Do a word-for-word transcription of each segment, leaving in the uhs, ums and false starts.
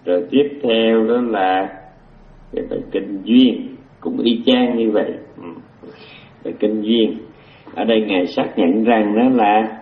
Rồi tiếp theo đó là cái bài kinh duyên, cũng y chang như vậy. Ừ. Bài kinh duyên ở đây ngài xác nhận rằng đó là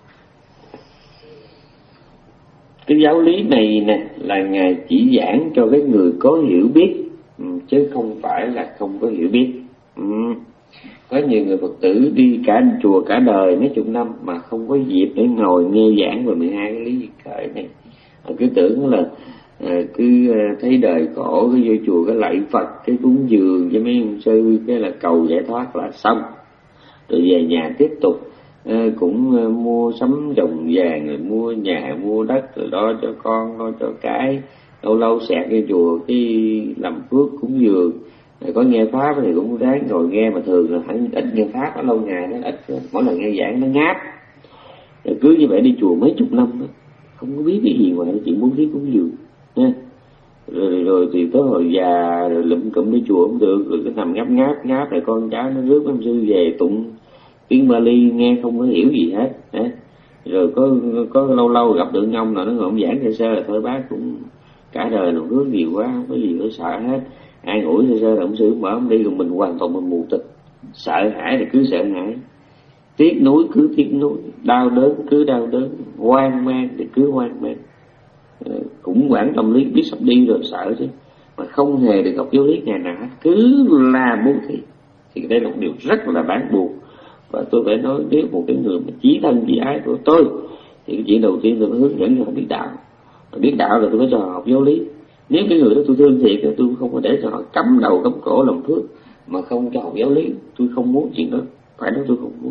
cái giáo lý này nè là ngài chỉ giảng cho cái người có hiểu biết, ừ, chứ không phải là không có hiểu biết. Ừ. Có nhiều người Phật tử đi cả chùa cả đời mấy chục năm mà không có dịp để ngồi nghe giảng về mười hai cái lý duyên khởi này. Họ cứ tưởng là à, cứ thấy đời khổ cứ vô chùa cái lạy Phật, cái cúng dường với mấy ông sư, cái là cầu giải thoát là xong, rồi về nhà tiếp tục à, cũng à, mua sắm đồng vàng, rồi mua nhà mua đất, rồi đó cho con lo cho cái, lâu lâu xẹt vô chùa cái làm phước cúng dường. Rồi có nghe pháp thì cũng ráng ngồi nghe, mà thường là phải ít nghe pháp, nó lâu ngày nó ít, mỗi lần nghe giảng nó ngáp. Rồi cứ như vậy đi chùa mấy chục năm đó, không có biết cái gì ngoài cái chuyện bố thí cúng dường nha. Rồi, rồi, rồi thì tới hồi già rồi lụm cụm đi chùa không được, rồi cứ nằm ngáp ngáp ngáp, rồi con cháu nó rước ông sư về tụng tiếng Bali nghe không có hiểu gì hết. Hả? Rồi có có lâu lâu gặp được ông nào nó ngồi ông giảng sơ sơ là thôi bác cũng cả đời làm phước nhiều quá, không có gì phải sợ hết. Ai ủi sơ sơ là ông sư mở ông đi, rồi mình hoàn toàn mình mù tịch, sợ hãi thì cứ sợ hãi, tiếc nuối cứ tiếc nuối, đau đớn cứ đau đớn, hoang mang thì cứ hoang mang, khủng hoảng tâm lý biết sắp đi rồi sợ chứ, mà không hề được học giáo lý ngày nào hết, cứ là bố thí. Thì đây là một điều rất là đáng buồn. Và tôi phải nói, nếu một cái người mà chí thân chí ái của tôi thì cái chuyện đầu tiên tôi phải hướng dẫn cho họ biết đạo. Biết đạo là tôi phải cho họ học giáo lý. Nếu cái người đó tôi thương thiệt thì tôi không có để cho họ cắm đầu cắm cổ làm phước mà không cho học giáo lý. Tôi không muốn chuyện đó, phải nói tôi không muốn.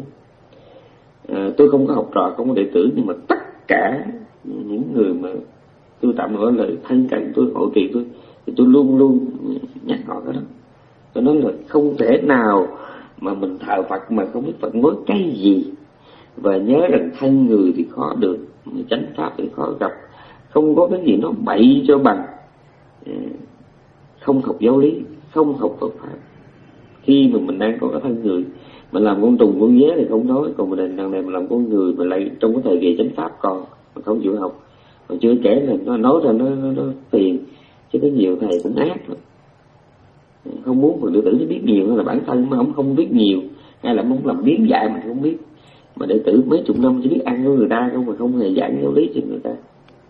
À, tôi không có học trò, không có đệ tử, nhưng mà tất cả những người mà tôi tạm gọi là thân cận tôi, hộ trì tôi, thì tôi luôn luôn nhắc họ cái đó. Tôi nói là không thể nào mà mình thờ Phật mà không biết Phật nói cái gì. Và nhớ rằng thân người thì khó được, chánh pháp thì khó gặp. Không có cái gì nó bậy cho bằng không học giáo lý, không học Phật pháp. Khi mà mình đang có cái thân người, mình làm con trùng con dế thì không nói, còn mình đằng này mình làm con người, mình lại trong cái thời kỳ chánh pháp còn mà không chịu học. Mà chưa kể là nó nói ra nó, nó, nó phiền, chứ có nhiều thầy cũng ác lắm. Không muốn người đệ tử nó biết nhiều, hay là bản thân mà ông không biết nhiều, hay là ông làm biến dạy mình không biết. Mà đệ tử mấy chục năm chỉ biết ăn với người ta không, mà không hề giảng giáo lý cho người ta.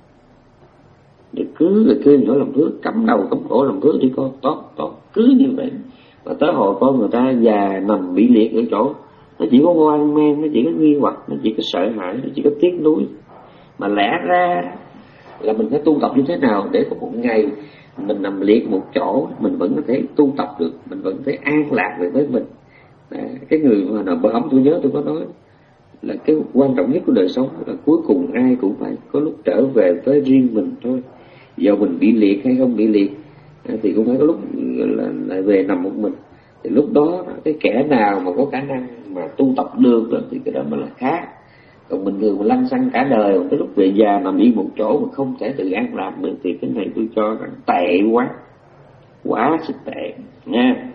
Để cứ là kêu nhỏ làm phước, cắm đầu cắm cổ làm phước đi con, tốt tốt cứ như vậy. Và tới hồi con người ta già nằm bị liệt ở chỗ, nó chỉ có hoang mang, nó chỉ có nghi hoặc, nó chỉ có sợ hãi, nó chỉ có tiếc nuối. Mà lẽ ra là mình phải tu tập như thế nào để có một ngày mình nằm liệt một chỗ, mình vẫn có thể tu tập được, mình vẫn có thể an lạc được với mình. À, cái người mà nào bữa ấm tôi nhớ tôi có nói là cái quan trọng nhất của đời sống là cuối cùng ai cũng phải có lúc trở về với riêng mình thôi. Giờ mình bị liệt hay không bị liệt à, thì cũng phải có lúc là lại về nằm một mình. Thì lúc đó cái kẻ nào mà có khả năng mà tu tập được đó, thì cái đó mới là khác. Còn bình thường mà lăn xăng cả đời, cái lúc về già nằm yên một chỗ mà không thể tự an lạc được, thì cái này tôi cho rằng tệ quá, quá sức tệ nha.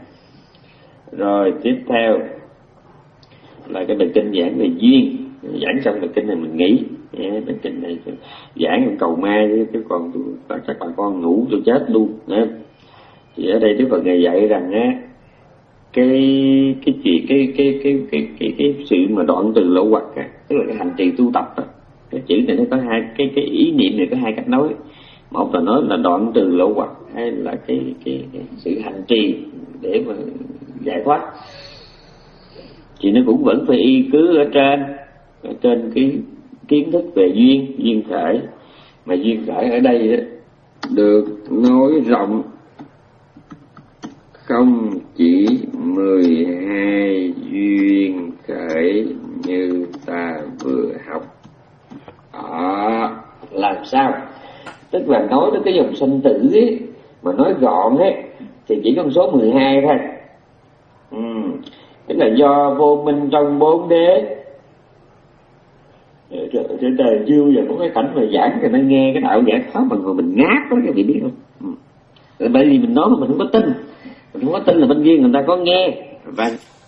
Rồi tiếp theo là cái bài kinh giảng về duyên. Giảng xong bài kinh này mình nghỉ. Bài kinh này giảng còn cầu mai, chứ còn tôi, chắc bà con ngủ tôi chết luôn. Thì ở đây Đức Phật ngài dạy rằng á, cái cái chuyện cái cái cái cái cái cái sự mà đoạn từ lậu hoặc á, tức là cái hành trì tu tập á. Cái chữ này nó có hai cái cái ý niệm này có hai cách nói. Một là nói là đoạn từ lậu hoặc, hay là cái cái, cái sự hành trì để mà giải thoát. Thì nó cũng vẫn phải y cứ ở trên ở trên cái kiến thức về duyên duyên khởi. Mà duyên khởi ở đây đó, được nói rộng, không chỉ mười hai duyên khởi như ta vừa học. Đó, làm sao? Tức là nói đến cái dòng sanh tử ấy, mà nói gọn ấy, thì chỉ có số mười hai thôi. Ừ. Tức là do vô minh trong bốn đế. Trên trời chưa giờ có cái cảnh mà giảng cho nó nghe cái đạo giải thoát mà người mình ngáp đó, các vị biết không? Ừ. Bởi vì mình nói mà mình không có tin. Mình không có tin là bên kia người ta có nghe và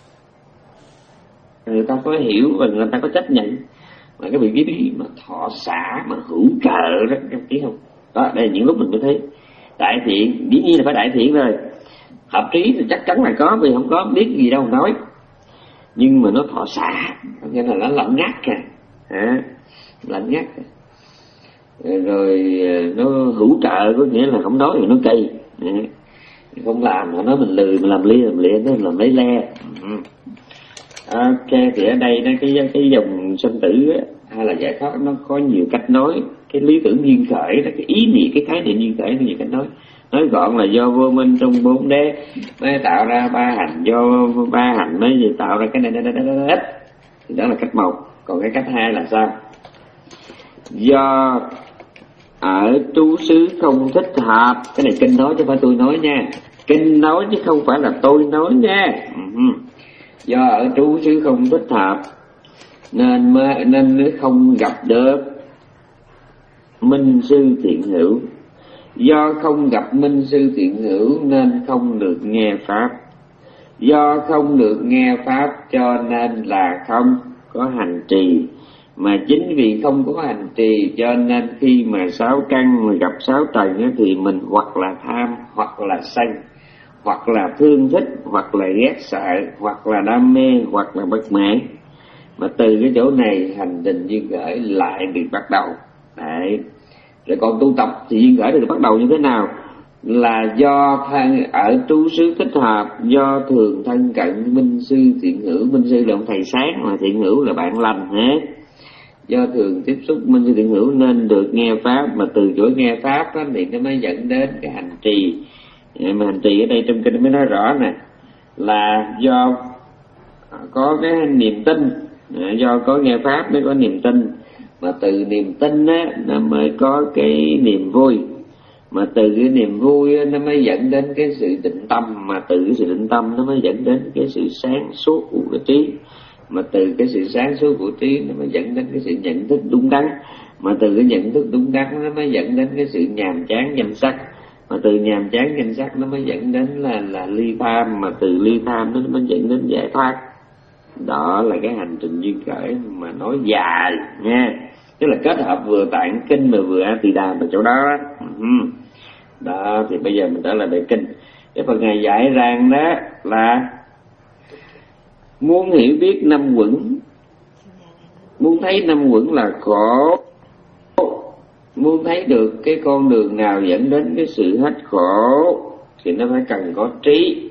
người ta có hiểu và người ta có chấp nhận. Mà cái vị biết mà thọ xả mà hữu cờ đó, em biết không? Đó, đây là những lúc mình mới thấy đại thiện. Dĩ nhiên là phải đại thiện rồi. Hợp trí thì chắc chắn là có, vì không có biết gì đâu nói. Nhưng mà nó thọ xả, nghĩa là nó lạnh ngắt kìa, à, lạnh ngắt kìa. Rồi nó hữu trợ, có nghĩa là không nói thì nó cây, à, không làm, mà nói mình lười, mình làm lia làm lia, nó làm lấy le. Ok, thì ở đây đó, cái cái dòng sanh tử á, hay là giải thoát nó có nhiều cách nói. Cái lý tưởng duyên khởi đó, cái ý nghĩa, cái khái niệm duyên khởi nó nhiều cách nói. Nói gọn là do vô minh trong bốn đế mới tạo ra ba hành, do ba hành mới tạo ra cái này, này, này, này, này. Thì đó là cách một. Còn cái cách hai là sao? Do ở trú xứ không thích hợp. Cái này kinh nói chứ không phải tôi nói nha. Kinh nói chứ không phải là tôi nói nha. Do ở trú xứ không thích hợp nên mới, nên mới không gặp được minh sư thiện hữu. Do không gặp minh sư thiện hữu nên không được nghe pháp. Do không được nghe pháp cho nên là không có hành trì. Mà chính vì không có hành trì cho nên khi mà sáu căn mà gặp sáu trần thì mình hoặc là tham, hoặc là sân, hoặc là thương thích, hoặc là ghét sợ, hoặc là đam mê, hoặc là bất mãn. Mà từ cái chỗ này hành trình duyên khởi lại được bắt đầu. Đấy. Rồi còn tu tập thì duyên khởi được bắt đầu như thế nào? Là do thân ở trú xứ thích hợp, do thường thân cận minh sư thiện hữu. Minh sư là ông thầy sáng, mà thiện hữu là bạn lành hết. Do thường tiếp xúc minh sư thiện hữu nên được nghe pháp, mà từ chỗ nghe pháp đó, thì nó mới dẫn đến cái hành trì. Mà hành trì ở đây trong kinh mới nói rõ nè, là do có cái niềm tin, do có nghe pháp mới có niềm tin, mà từ niềm tin á nó mới có cái niềm vui, mà từ cái niềm vui á, nó mới dẫn đến cái sự định tâm, mà từ cái sự định tâm nó mới dẫn đến cái sự sáng suốt của cái trí, mà từ cái sự sáng suốt của trí nó mới dẫn đến cái sự nhận thức đúng đắn, mà từ cái nhận thức đúng đắn nó mới dẫn đến cái sự nhàm chán danh sắc, mà từ nhàm chán danh sắc nó mới dẫn đến là là ly tham, mà từ ly tham nó mới dẫn đến giải thoát. Đó là cái hành trình duyên khởi mà nói dài nha, tức là kết hợp vừa tạng kinh mà vừa A Tỳ Đàm ở chỗ đó. Đó thì bây giờ mình trở lại bài kinh. Cái phần ngày dạy rằng đó là muốn hiểu biết năm uẩn, muốn thấy năm uẩn là khổ, muốn thấy được cái con đường nào dẫn đến cái sự hết khổ thì nó phải cần có trí.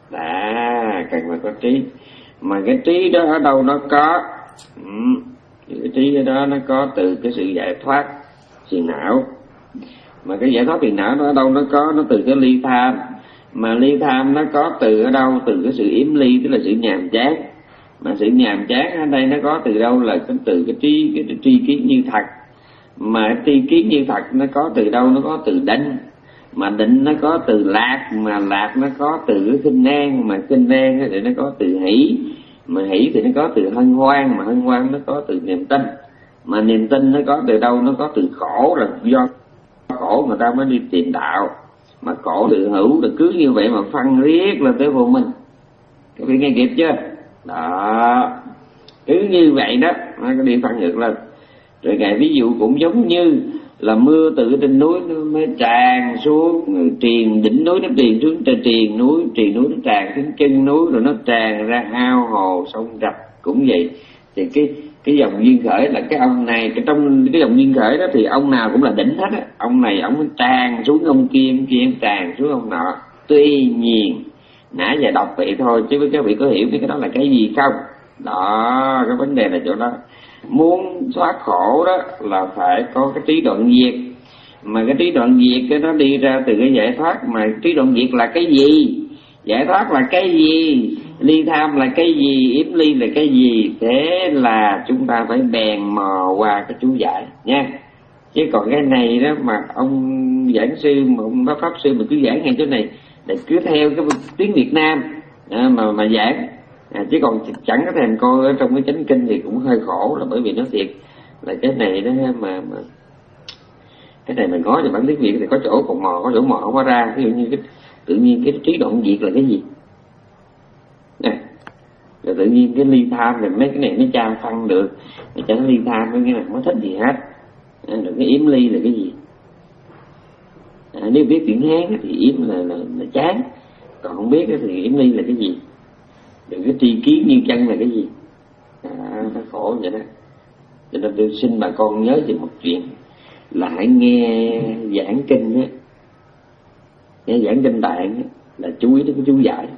À, cần phải có trí. Mà cái trí đó ở đâu nó có? Ừ, cái trí ở đó nó có từ cái sự giải thoát phiền não. Mà cái giải thoát phiền não nó ở đâu nó có? Nó từ cái ly tham. Mà ly tham nó có từ ở đâu? Từ cái sự yếm ly, tức là sự nhàm chán. Mà sự nhàm chán ở đây nó có từ đâu? Là từ cái trí, cái tri kiến như thật. Mà tri kiến như thật nó có từ đâu? Nó có từ định. Mà định nó có từ lạc, mà lạc nó có từ cái khinh an, mà khinh an thì nó có từ hỷ, mà hỷ thì nó có từ hân hoan, mà hân hoan nó có từ niềm tin, mà niềm tin nó có từ đâu? Nó có từ khổ, là do khổ người ta mới đi tìm đạo, mà khổ từ hữu, là cứ như vậy mà phân riết lên tới vô minh. Các vị nghe kịp chưa? Đó, cứ như vậy đó nó có đi phân ngược lên. Rồi ngài ví dụ cũng giống như là mưa từ trên núi nó mới tràn xuống, triền đỉnh núi nó triền xuống, triền núi, triền núi nó tràn xuống chân núi, rồi nó tràn ra ao hồ sông rạch. Cũng vậy, thì cái cái dòng duyên khởi là cái ông này, cái trong cái dòng duyên khởi đó thì ông nào cũng là đỉnh hết á. Ông này ông tràn xuống ông kia, ông kia tràn xuống ông nọ. Tuy nhiên nãy giờ đọc vậy thôi, chứ các vị có hiểu cái đó là cái gì không? Đó, cái vấn đề là chỗ đó. Muốn thoát khổ đó là phải có cái trí đoạn diệt. Mà cái trí đoạn diệt cái nó đi ra từ cái giải thoát. Mà trí đoạn diệt là cái gì? Giải thoát là cái gì? Ly tham là cái gì? Yếm ly là cái gì? Thế là chúng ta phải bèn mò qua cái chú giải nha. Chứ còn cái này đó mà ông giảng sư, mà ông bác pháp sư mà cứ giảng ngay chỗ này, để cứ theo cái tiếng Việt Nam à, mà mà giảng. À, chứ còn chẳng có thèm coi ở trong cái chánh kinh thì cũng hơi khổ, là bởi vì nó thiệt là cái này đó mà, mà cái này mình nói cho bản tiếng Việt thì có chỗ còn mò, có chỗ mò không có ra. Ví dụ như cái tự nhiên cái trí đoạn diệt là cái gì nè, rồi tự nhiên cái ly tham thì mấy cái này nó tra phân được, mà cho nó ly tham với cái này không có thích gì hết. À, rồi cái yếm ly là cái gì? À, nếu biết tiếng Hán thì yếm là, là, là chán, còn không biết thì yếm ly là cái gì, đừng có tri kiến như chân là cái gì. À, nó khổ vậy đó. Cho nên tôi xin bà con nhớ về một chuyện là hãy nghe giảng kinh á, nghe giảng kinh Tạng á, là chú ý đến cái chú giải,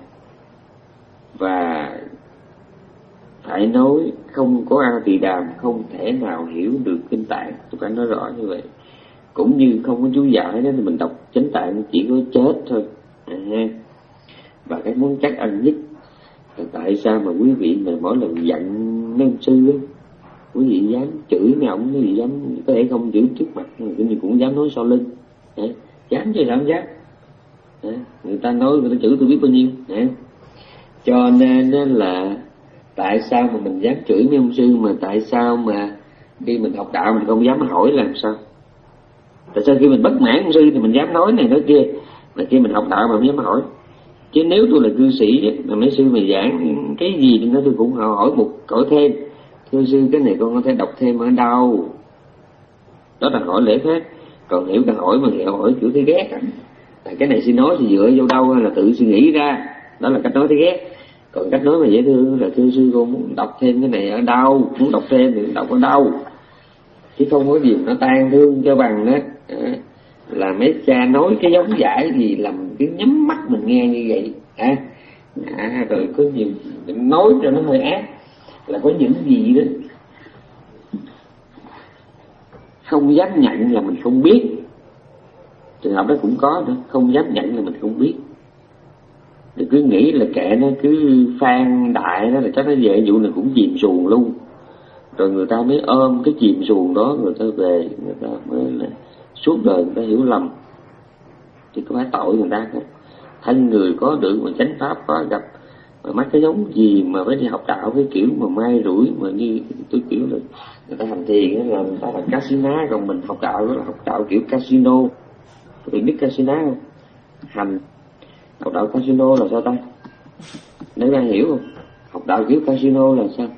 và phải nói không có A Tỳ Đàm không thể nào hiểu được kinh Tạng, tôi phải nói rõ như vậy. Cũng như không có chú giải đó thì mình đọc chánh Tạng chỉ có chết thôi. À, và cái món chắc ăn nhất là tại sao mà quý vị mà mỗi lần giận mấy ông sư á, quý vị dám chửi mấy ông, quý vị dám có thể không chửi trước mặt, quý vị cũng dám nói sau lưng. Đấy, dám chứ sao không dám. Đấy, người ta nói người ta chửi tôi biết bao nhiêu. Đấy. Cho nên là tại sao mà mình dám chửi mấy ông sư, mà tại sao mà khi mình học đạo mình không dám hỏi làm sao? Tại sao khi mình bất mãn ông sư thì mình dám nói này nói kia, mà khi mình học đạo mà không dám hỏi? Chứ nếu tôi là cư sĩ mà mấy sư mà giảng cái gì thì nó tôi cũng hỏi một hỏi thêm, thưa sư cái này con có thể đọc thêm ở đâu? Đó là hỏi lễ phép. Còn hiểu cả hỏi mà hiểu hỏi kiểu thấy ghét à. Cái này xin nói thì dựa vô đâu hay là tự suy nghĩ ra, đó là cách nói thấy ghét. Còn cách nói mà dễ thương là thưa sư con muốn đọc thêm cái này ở đâu, muốn đọc thêm thì đọc ở đâu, chứ không có gì nó tan thương cho bằng đó. À, là mấy cha nói cái giống giải gì làm cứ nhắm mắt mình nghe như vậy. À, à, rồi có nhiều nói cho nó hơi ác là có những gì đó không dám nhận là mình không biết. Trường hợp đó cũng có nữa, không dám nhận là mình không biết. Thì cứ nghĩ là kệ nó, cứ phan đại đó là chắc nó về vụ này cũng chìm xuồng luôn. Rồi người ta mới ôm cái chìm xuồng đó, người ta về, người ta mới là suốt đời người ta hiểu lầm. Thì có phải tội người ta không? Thân người có được mà chánh pháp có gặp, mà mắc cái giống gì mà phải đi học đạo cái kiểu mà may rủi, mà như tôi kiểu là người ta hành thiền là người ta là casino, còn mình học đạo đó là học đạo kiểu casino. Bạn biết casino không? Hành học đạo casino là sao ta? Để ra hiểu không? Học đạo kiểu casino là sao?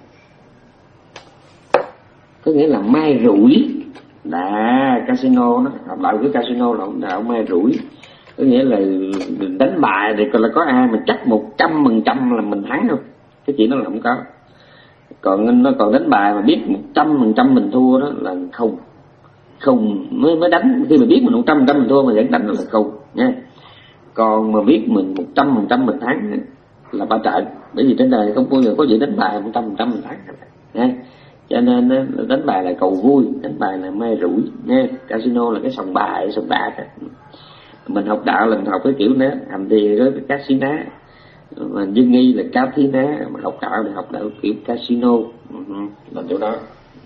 Có nghĩa là mai rủi. Là casino đó, học đạo kiểu casino là học đạo mai rủi. Có nghĩa là đánh bài thì còn là có ai mà chắc một trăm phần trăm là mình thắng không? Cái chuyện đó là không có. Còn nó còn đánh bài mà biết một trăm phần trăm mình thua đó là không. Không mới mới đánh, khi mà biết mình một trăm phần trăm mình thua mà vẫn đánh là không nha. Còn mà biết mình một trăm phần trăm mình thắng là ba trận. Bởi vì trên đời không bao giờ có gì đánh bài một trăm phần trăm mình thắng nha. Cho nên đánh bài là cầu vui, đánh bài là may rủi nha. Casino là cái sòng bài, sòng bạc. Mình học đạo là mình học cái kiểu đó, hành thiền đó cái casino, mà dân nghi là casino, mà học đạo thì học đạo kiểu casino, là chỗ đó.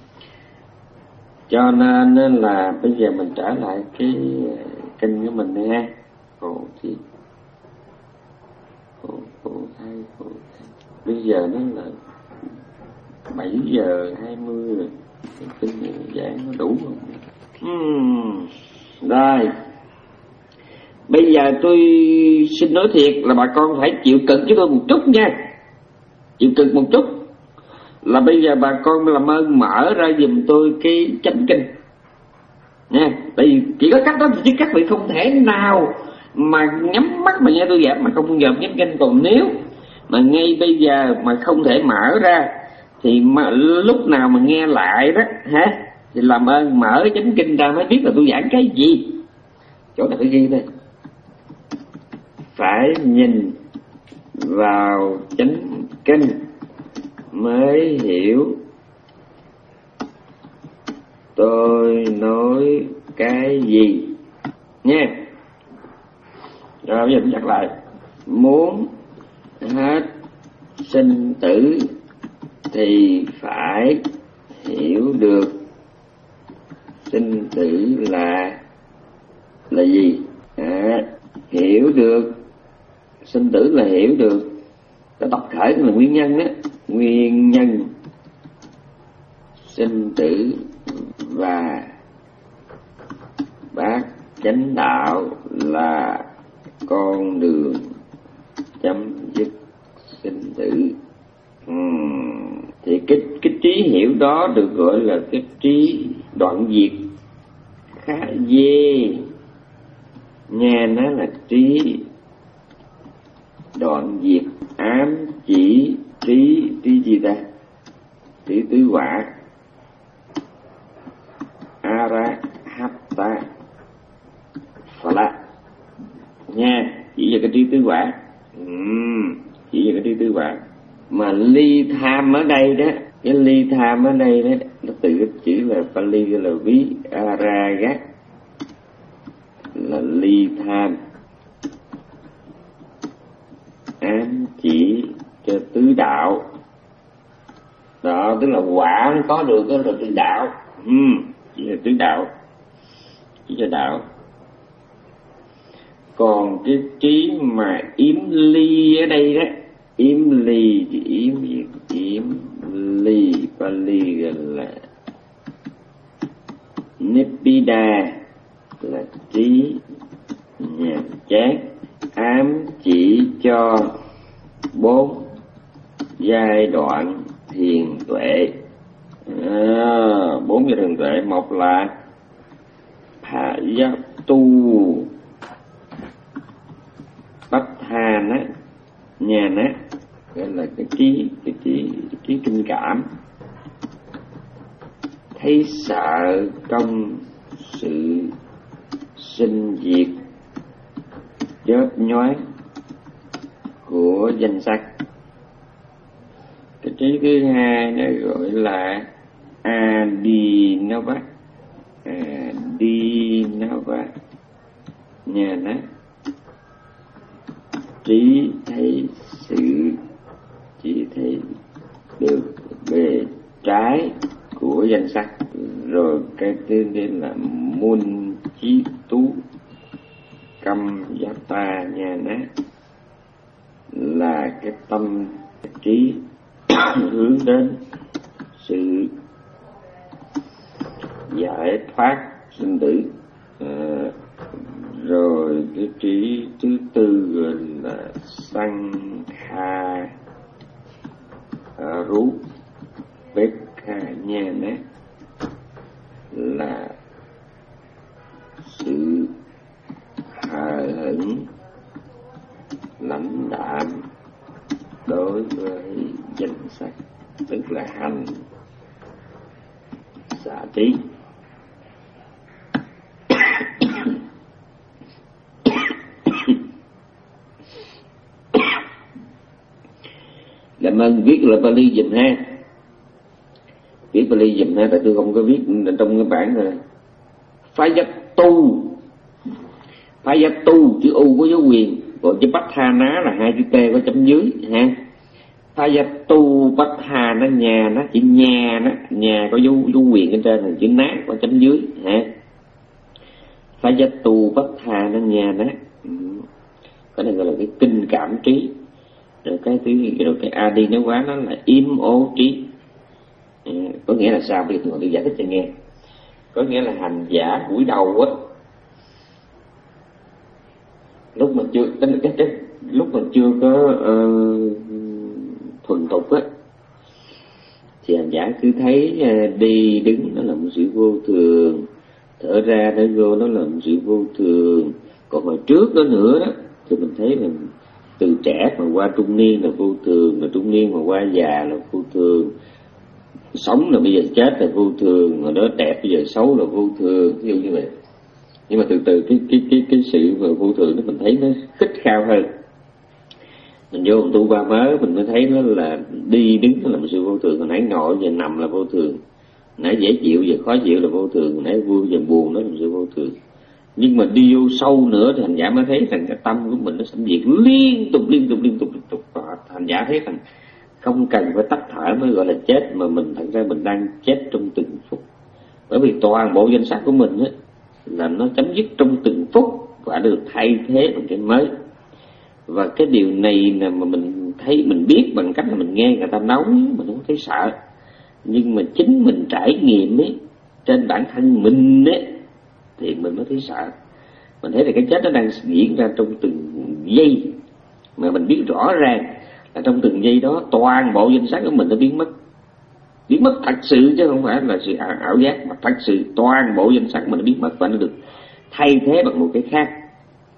Cho nên là bây giờ mình trở lại cái kinh của mình nha. Khổ thì khổ, khổ thay, khổ thay. Bây giờ nó là bảy giờ hai mươi rồi, cái kinh giảng nó đủ không? Hmm. Rồi, bây giờ tôi xin nói thiệt là bà con phải chịu cực với tôi một chút nha. Chịu cực một chút. Là bây giờ bà con làm ơn mở ra giùm tôi cái chánh kinh nha. Tại vì chỉ có cách đó chứ các vị không thể nào mà nhắm mắt mà nghe tôi giảng mà không dòm chánh kinh. Còn nếu mà ngay bây giờ mà không thể mở ra thì mà lúc nào mà nghe lại đó hả, thì làm ơn mở chánh kinh ra mới biết là tôi giảng cái gì. Chỗ này phải ghi đây, phải nhìn vào chánh kinh mới hiểu tôi nói cái gì nha. Rồi bây giờ tôi nhắc lại, muốn hết sinh tử thì phải hiểu được sinh tử là là gì. À, hiểu được sinh tử là hiểu được cái tập khởi là nguyên nhân đó, nguyên nhân sinh tử và bát chánh đạo là con đường chấm dứt sinh tử. uhm. Thì cái cái trí hiểu đó được gọi là cái trí đoạn diệt khá dê Nha nó là trí, đoạn diệt ám chỉ trí, trí gì ta? Trí tứ quả. Arahatta Phala nha, chỉ về cái trí tứ quả. uhm, chỉ về cái trí tứ quả. Mà ly tham ở đây đó, cái ly tham ở đây đó, nó từ cái chữ là Pali là ví aragat, là ly tham, ám chỉ cho tứ đạo. Đó, tức là quả nó có được đó là tứ đạo. uhm, chỉ là tứ đạo, chỉ cho đạo. Còn cái trí mà yếm ly ở đây đó, yếm ly thì yếm gì? Yếm ly, Pali gọi là Nibbida, là trí nhàm chán, ám chỉ cho bốn giai đoạn thiền tuệ. À, bốn giai đoạn tuệ. Một là Phá Giác Tu Bách Tha Ná Nhà Ná, gọi là cái trí, cái trí, cái trí kinh cảm, thấy sợ trong sự sinh diệt chớp nhoáng của danh sắc. Cái trí thứ hai nó gọi là Adinava, Adinava nhà nó trí thấy sự, chỉ thấy được bề trái của danh sắc. Rồi cái thứ đến là Mun Chí Tú Căm Giác Ta Nha Ná, là cái tâm trí hướng đến sự giải thoát sinh tử. À, rồi cái trí thứ tư gọi là Sankha Rú Pekha Nha Ná, là sự hờ hững lãnh đạm đối với danh sắc, tức là hành xả trí. Làm ơn viết là Pali dùm ha, viết Pali dùm ha, tại tôi không có viết trong cái bản rồi. Phá Giác Tu, Phá Giác Tu chữ U có dấu quyền, còn chữ Bách Tha Ná là hai chữ T có chấm dưới ha. Phá Giác Tu Bách Tha nó nhà, nó chỉ nhà, nó nhà có dấu dấu quyền ở trên, là chữ Ná có chấm dưới ha. Phá Giác Tu Bách Tha nó nhà nó, cái này gọi là cái kinh cảm trí. Rồi cái thứ rồi cái Adi nó quá, nó là yếm ố trí. À, có nghĩa là sao? Bây giờ tôi giải thích cho nghe. Có nghĩa là hành giả buổi đầu á, lúc mà chưa tính cái, cái lúc mà chưa có uh, thuần thục á, thì hành giả cứ thấy uh, đi đứng nó là một sự vô thường, thở ra thở vô nó là một sự vô thường. Còn hồi trước đó nữa đó thì mình thấy là từ trẻ mà qua trung niên là vô thường, mà trung niên mà qua già là vô thường, sống là bây giờ chết là vô thường, mà đó đẹp bây giờ xấu là vô thường, ví dụ như vậy. Nhưng mà từ từ cái cái cái cái sự mà vô thường đó mình thấy nó khích khao hơn. Mình vô mình tu ba mớ mình mới thấy nó là đi đứng nó là một sự vô thường. Hồi nãy ngồi giờ nằm là vô thường, hồi nãy dễ chịu giờ khó chịu là vô thường, hồi nãy vui giờ buồn nó là một sự vô thường. Nhưng mà đi vô sâu nữa thì hành giả mới thấy rằng cái tâm của mình nó sanh diệt liên tục liên tục liên tục liên tục. Và hành giả thấy rằng không cần phải tắt thở mới gọi là chết, mà mình thật ra mình đang chết trong từng phút. Bởi vì toàn bộ danh sắc của mình á là nó chấm dứt trong từng phút và được thay thế bằng cái mới. Và cái điều này là mà mình thấy, mình biết bằng cách là mình nghe người ta nói, mình không thấy sợ. Nhưng mà chính mình trải nghiệm ấy, trên bản thân mình ấy, thì mình mới thấy sợ. Mình thấy là cái chết nó đang diễn ra trong từng giây, mà mình biết rõ ràng là trong từng giây đó toàn bộ danh sắc của mình nó biến mất. Biến mất thật sự chứ không phải là sự ảo, ảo giác, mà thật sự toàn bộ danh sắc mình nó biến mất và nó được thay thế bằng một cái khác.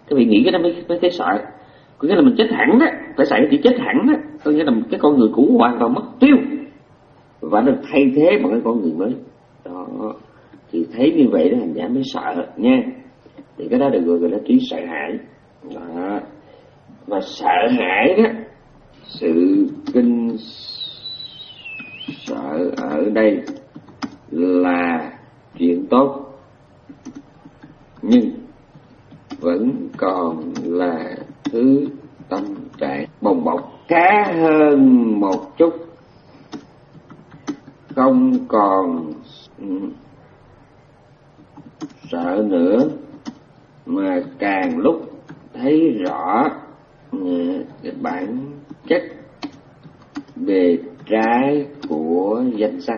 Các vị nghĩ cái đó mới, mới thấy sợ. Có nghĩa là mình chết hẳn đó, phải xài cái chữ chết hẳn đó, có nghĩa là cái con người cũ hoàn toàn mất tiêu và được thay thế bằng cái con người mới. Đó, thì thấy như vậy đó hành giả mới sợ nha. Thì cái đó được gọi là trí sợ hãi. Đó. Và sợ hãi đó, sự kinh sợ ở đây là chuyện tốt, nhưng vẫn còn là thứ tâm trạng bồng bột khá hơn một chút, không còn sợ nữa mà càng lúc thấy rõ cái bản chất bề trái của danh sắc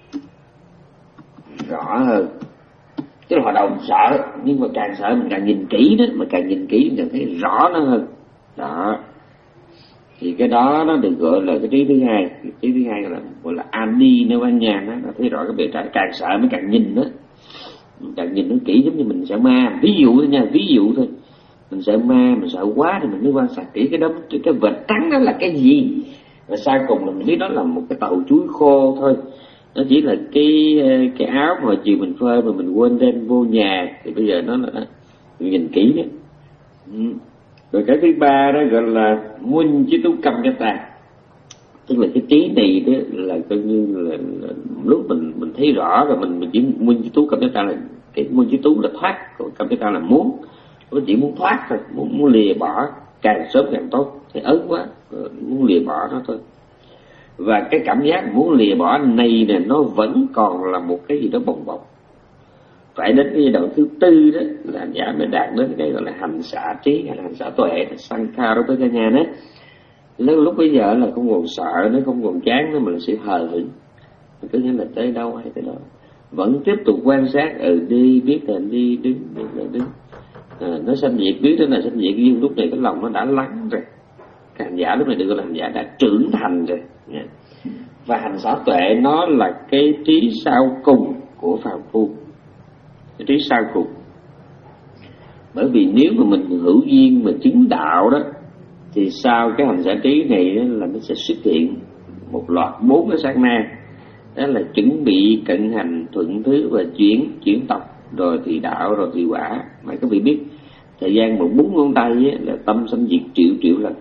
rõ hơn. Tức là hồi đầu mình sợ, nhưng mà càng sợ mình càng nhìn kỹ đó, mà càng nhìn kỹ mình càng thấy rõ nó hơn. Đó. Thì cái đó nó được gọi là cái trí thứ hai. Cái trí thứ hai là gọi là Ani Navanya, nó nó thấy rõ cái bề trái. Càng sợ mới càng nhìn đó, càng nhìn nó kỹ, giống như mình sợ ma. Ví dụ thôi nha, ví dụ thôi. Mình sợ ma, mình sợ quá thì mình mới quan sát kỹ cái đó, cái vệt trắng đó là cái gì. Và sau cùng là mình biết đó là một cái tàu chuối khô thôi. Nó chỉ là cái cái áo mà chiều mình phơi mà mình quên đem vô nhà, thì bây giờ nó là mình nhìn kỹ đó. Ừ. Rồi cái thứ ba đó gọi là Mun Chí Tú Cầm Cái Ta, tức là cái trí này đó là coi như là, là lúc mình mình thấy rõ rồi mình mình chỉ Mun Chí Tú Cầm Cái Ta là cái Mun Chí Tú là thoát, còn Cầm Cái Ta là muốn, nó chỉ muốn thoát thôi, muốn, muốn lìa bỏ càng sớm càng tốt, thì ớn quá muốn lìa bỏ nó thôi. Và cái cảm giác muốn lìa bỏ này nè nó vẫn còn là một cái gì đó bồng bột. Phải đến cái giai đoạn thứ tư đó là giả mới đạt đến cái gọi là hành xả trí hay là hành xả tuệ, Sankharapada đó. Lúc, lúc bây giờ là không còn sợ, nó không còn chán nữa, mà là sự hờ hững. Cứ nghĩa là tới đâu hay tới đó, vẫn tiếp tục quan sát, ừ đi biết là đi, đứng biết là đứng. À, nó sanh diệt biết đó là sanh diệt, nhưng lúc này cái lòng nó đã lắng rồi. Cái hành giả lúc này được gọi là hành giả đã trưởng thành rồi. Và hành xả tuệ nó là cái trí sau cùng của phàm phu, cái trí sau cùng. Bởi vì nếu mà mình hữu duyên mà chứng đạo đó, thì sau cái hành xả trí này đó là nó sẽ xuất hiện một loạt bốn cái sát na. Đó là chuẩn bị, cận hành, thuận thứ và chuyển, chuyển tộc, rồi thì đạo, rồi thì quả. Mà các vị biết thời gian mà bốn ngón tay ấy, là tâm sanh diệt triệu triệu lần.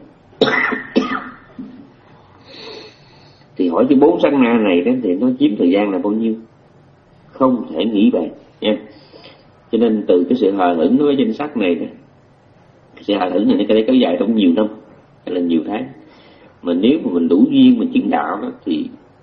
Thì hỏi cái bốn sát na này đó thì nó chiếm thời gian là bao nhiêu? Không thể nghĩ vậy nha. Cho nên từ cái sự hờ hững với danh sắc này đó, cái sự hờ hững này nó có thể kéo dài trong nhiều năm hay là nhiều tháng. Mà nếu mà mình đủ duyên mình chứng đạo đó thì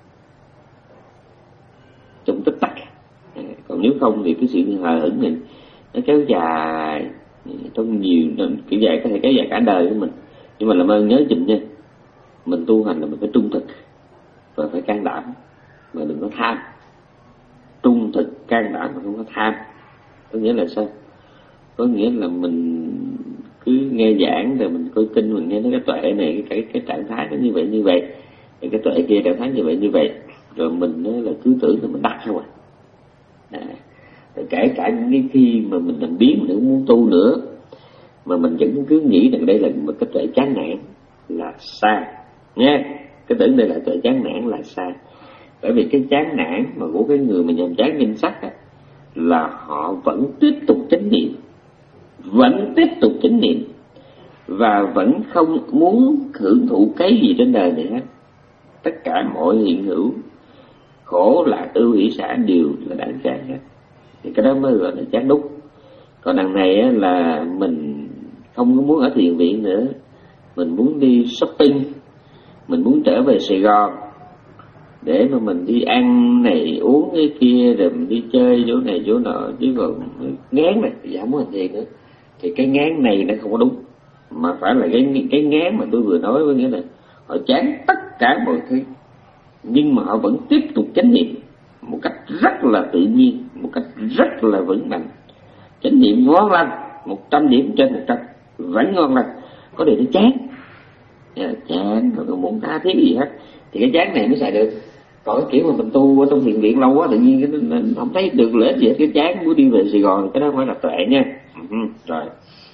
trong tích tắc. Còn nếu không thì cái sự hờ hững này nó kéo dài trong nhiều năm, kéo dài có thể kéo dài cả đời của mình. Nhưng mà làm ơn nhớ chùm nha, mình tu hành là mình phải trung thực và phải can đảm, mà đừng có tham. Trung thực, can đảm mà không có tham. Có nghĩa là sao? Có nghĩa là mình cứ nghe giảng rồi mình coi kinh, mình nghe nói cái tuệ này, cái, cái, cái trạng thái nó như vậy như vậy, cái, cái tuệ kia trạng thái như vậy như vậy, rồi mình là cứ tưởng là mình đắc thôi à. À, rồi kể cả những cái khi mà mình làm biến mình không muốn tu nữa, mà mình vẫn cứ nghĩ rằng đây là một cái tuệ chán nản là sai nha. Cái tưởng đây là tuệ chán nản là sai. Bởi vì cái chán nản mà của cái người mà nhàm chán danh sắc á, là họ vẫn tiếp tục chánh niệm, vẫn tiếp tục chánh niệm, và vẫn không muốn hưởng thụ cái gì trên đời này hết. Tất cả mọi hiện hữu, khổ lạc ưu hỷ xả đều là đáng chán hết. Thì cái đó mới gọi là chán đúc. Còn đằng này á, là mình không có muốn ở thiền viện nữa, mình muốn đi shopping, mình muốn trở về Sài Gòn để mà mình đi ăn này uống cái kia, rồi mình đi chơi chỗ này chỗ nọ, chứ còn ngán này thì không muốn thiền nữa. Thì cái ngán này nó không có đúng, mà phải là cái cái ngán mà tôi vừa nói, với nghĩa là họ chán tất cả mọi thứ, nhưng mà họ vẫn tiếp tục chánh niệm một cách rất là tự nhiên, một cách rất là vững mạnh. Chánh niệm ngon lành, một trăm điểm trên một trăm, vẫn ngon lành. Có điều nó chán, chán rồi còn muốn tha thiết gì hết, thì cái chán này mới xài được. Còn cái kiểu mà mình tu ở trong thiền viện lâu quá, tự nhiên cái nó, nó không thấy được lợi ích gì hết, cái chán muốn đi về Sài Gòn, cái đó không phải là tuệ nha. Ừ, rồi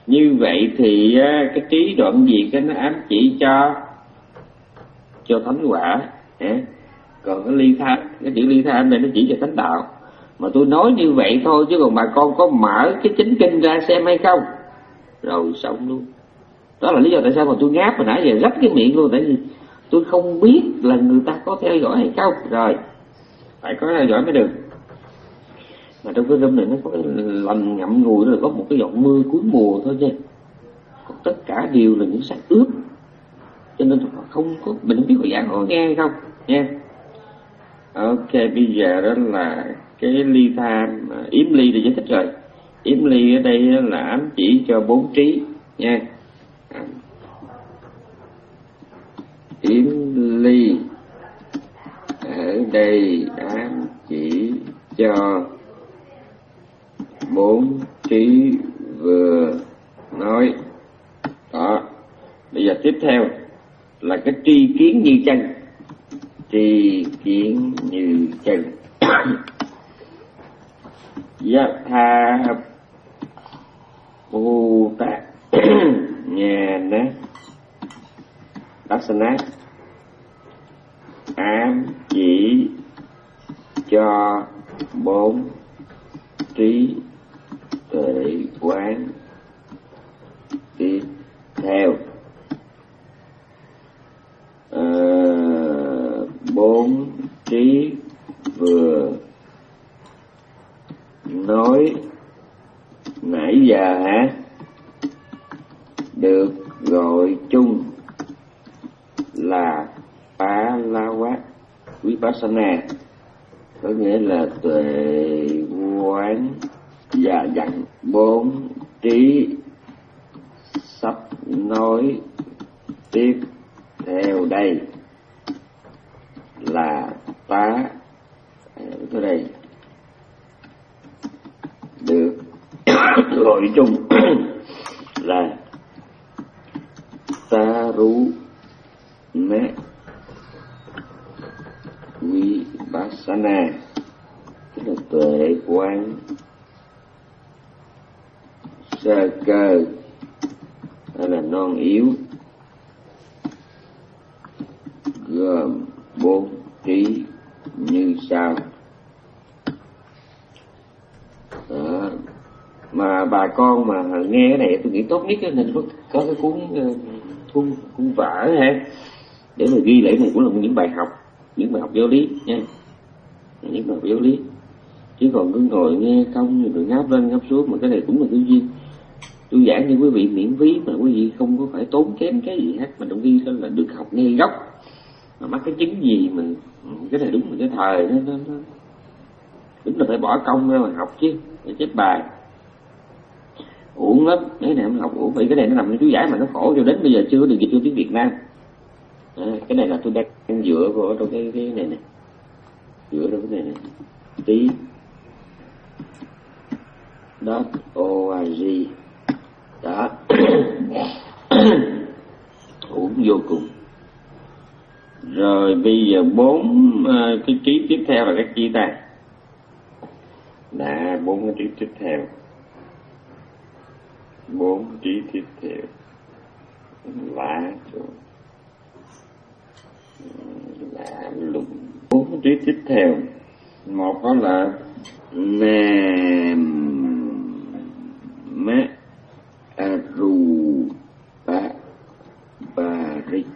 Như vậy thì cái trí đoạn diệt nó ám chỉ cho cho thánh quả, còn cái ly tham, cái chữ ly tham này nó chỉ cho thánh đạo. Mà tôi nói như vậy thôi, chứ còn bà con có mở cái chính kinh ra xem hay không, rồi xong luôn. Đó là lý do tại sao mà tôi ngáp hồi nãy giờ rách cái miệng luôn, tại vì tôi không biết là người ta có theo dõi hay không. Rồi phải có theo dõi mới được. Mà trong cái room này nó có cái lành ngậm ngùi, rồi có một cái giọt mưa cuối mùa thôi chứ, còn tất cả đều là những sắc ướp, cho nên không có, mình không biết có giảng có nghe hay không nha. Ok, bây giờ đó là cái ly tham, yếm ly thì giải thích rồi. Yếm ly ở đây là ám chỉ cho bốn trí nha. Yếm ly ở đây ám chỉ cho bốn trí vừa nói. Đó, bây giờ tiếp theo là cái tri kiến như chân. Tri kiến như chân. Yatha Bhuta Nhana Dassana ám chỉ cho bốn trí tuệ quán. Tiếp theo à, bốn trí vừa nói nãy giờ hả, được gọi chung là Palawat Vipassana, có nghĩa là tuệ quán và dặn. Bốn trí sắp nói tiếp theo đây là tá tới đây được gọi chung là Taru Mé Vipassana, tức là tuệ quán sơ cơ hay là non yếu, gồm bốn trí như sau. Đó. Mà bà con mà nghe cái này tôi nghĩ tốt nhất nên có, có cái cuốn cuốn cuốn vở ha, để mà ghi lại này cũng là những bài học, những bài học giáo lý nha, những bài học giáo lý. Chứ còn cứ ngồi nghe không rồi ngáp lên ngáp xuống, mà cái này cũng là tư duy. Tôi giảng cho quý vị miễn phí mà quý vị không có phải tốn kém cái gì hết, mà trong khi đó là được học nghe gốc. Mà mắc cái chứng gì mà cái này đúng là cái thời nó, nó, nó đúng là phải bỏ công ra mà học chứ, để chép bài uổng lắm. Cái này không học uổng, vì cái này nó nằm trong chú giải mà nó khổ cho đến bây giờ chưa được dịch vô tiếng Việt Nam. À, cái này là tôi đang dựa vào trong cái cái này này, dựa trong cái này này tí dot org đó. Uổng vô cùng. Rồi bây giờ bốn uh, cái trí tiếp theo là cái chi ta? Đã bốn cái trí tiếp theo, bốn trí tiếp theo lạ rồi, lạ lùng. Bốn trí tiếp theo, một đó là nam ma arupa barik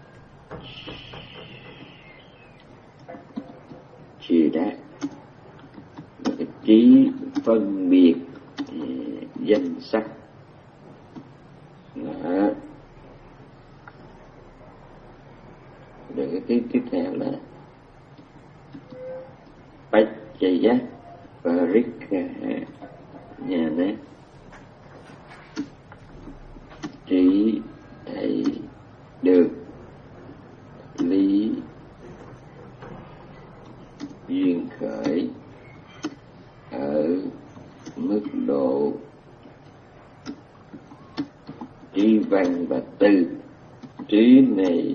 chỉ đã là cái trí phân biệt danh sắc. Đó. Rồi cái tiếp tiếp theo là Pachaya Parikha nhà nét trí thấy được lý duyên khởi ở mức độ trí văn và tư. Trí này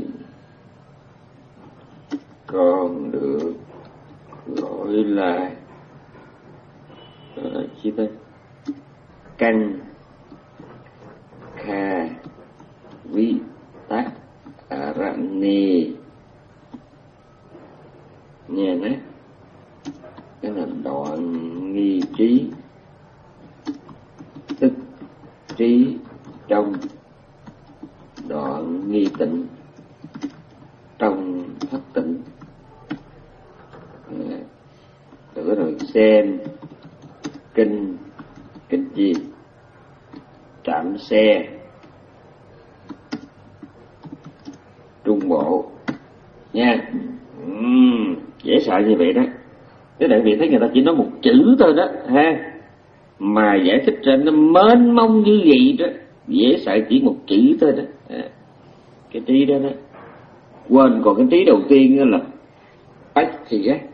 còn được gọi là uh, chi tên căn kha vi tát arani nha nè, cái là đoạn nghi trí, tức trí trong đoạn nghi tịnh, trong thất tịnh. Rồi rồi xem kinh, kinh gì? Trạm xe trung bộ nha. uhm, dễ sợ như vậy đó. Cái đại vị thấy người ta chỉ nói một chữ thôi đó ha, mà giải thích ra nó mênh mông như vậy đó, dễ sợ chỉ một chữ thôi đó. À, cái trí đó đó quên. Còn cái trí đầu tiên đó là bách thì á,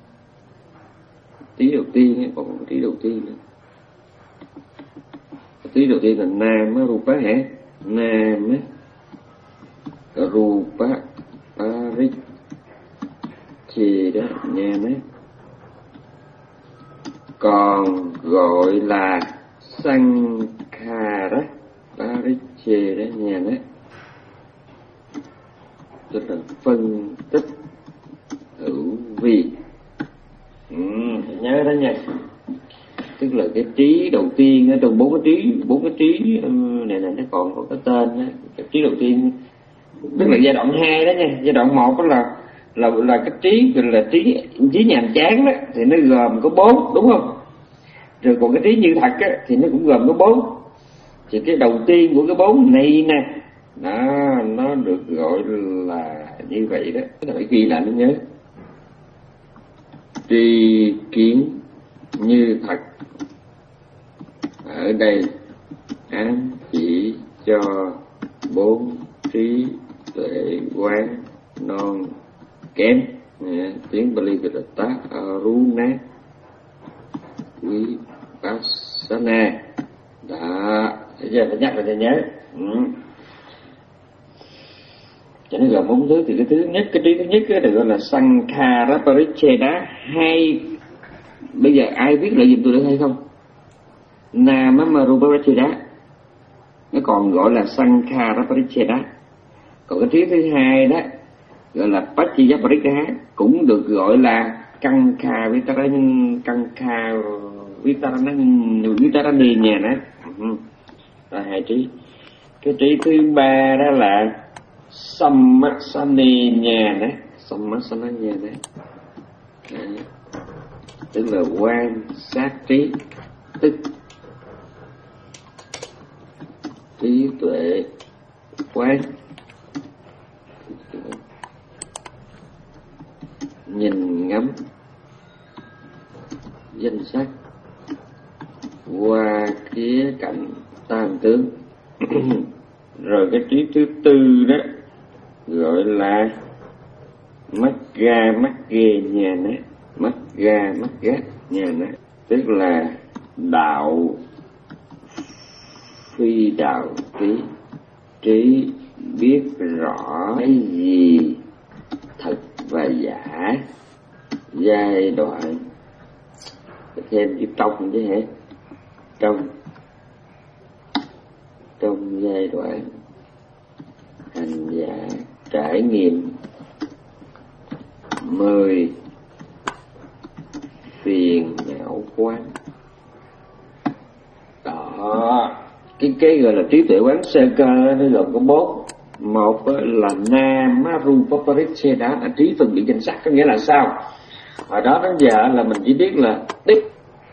trí đầu tiên á, còn cái trí đầu tiên nữa. Trí đầu tiên là nam á, rupa hả? Nam á, rupa parit chi đó nha mấy. Còn gọi là sankhara pariche đó nha đó, tức là phân tích hữu vi. Ừ, nhớ đó nha. Tức là cái trí đầu tiên ở trong bốn cái trí, bốn cái trí này này nó còn có cái tên đó. Cái trí đầu tiên tức là giai đoạn hai đó nha. Giai đoạn một đó là là là cái trí gọi là trí trí nhàm chán đó, thì nó gồm có bốn, đúng không? Rồi còn cái trí như thật á thì nó cũng gồm có bốn. Thì cái đầu tiên của cái bốn này nè, nó nó được gọi là như vậy đó. Cái này phải ghi lại nó nhớ. Tri kiến như thật ở đây ám chỉ cho bốn trí tuệ quán non kém. Tiếng Bali gọi là tá aruna vipassana đó. Bây giờ phải nhắc lại cho nhớ. ừ. Cho nó gồm bốn thứ. Thì cái thứ nhất, cái trí thứ nhất đó được gọi là sankhara paricheda. Hay bây giờ ai biết lại giùm tôi được hay không? Nama rupa paricheda nó còn gọi là sankhara paricheda. Còn cái trí thứ hai đó gọi là paccaya paricheda, cũng được gọi là kankha vitarani, kankha vitarani vitarani nhà đó. ừ. Là hai trí. Cái trí thứ ba đó là sammasani nhà đó, sammasana nhà đó. Đấy. Tức là quan sát trí, tức trí tuệ quán, nhìn ngắm danh sắc qua khía cạnh tam tướng. Rồi cái trí thứ tư đó gọi là mắt ga mắt ghê nhà nè, mắt ga mắt gác nhà nè, tức là đạo phi đạo trí, trí biết rõ cái gì thật và giả, giai đoạn thêm chữ trong chứ hả, trong trong giai đoạn hành giả trải nghiệm mười phiền não quán đó. Cái cái gọi là trí tuệ quán sơ cơ nó gồm có bốn. Một là nama rupa paricheda, là trí phân biệt danh sắc. Có nghĩa là sao? Hồi đó đến giờ là mình chỉ biết là đích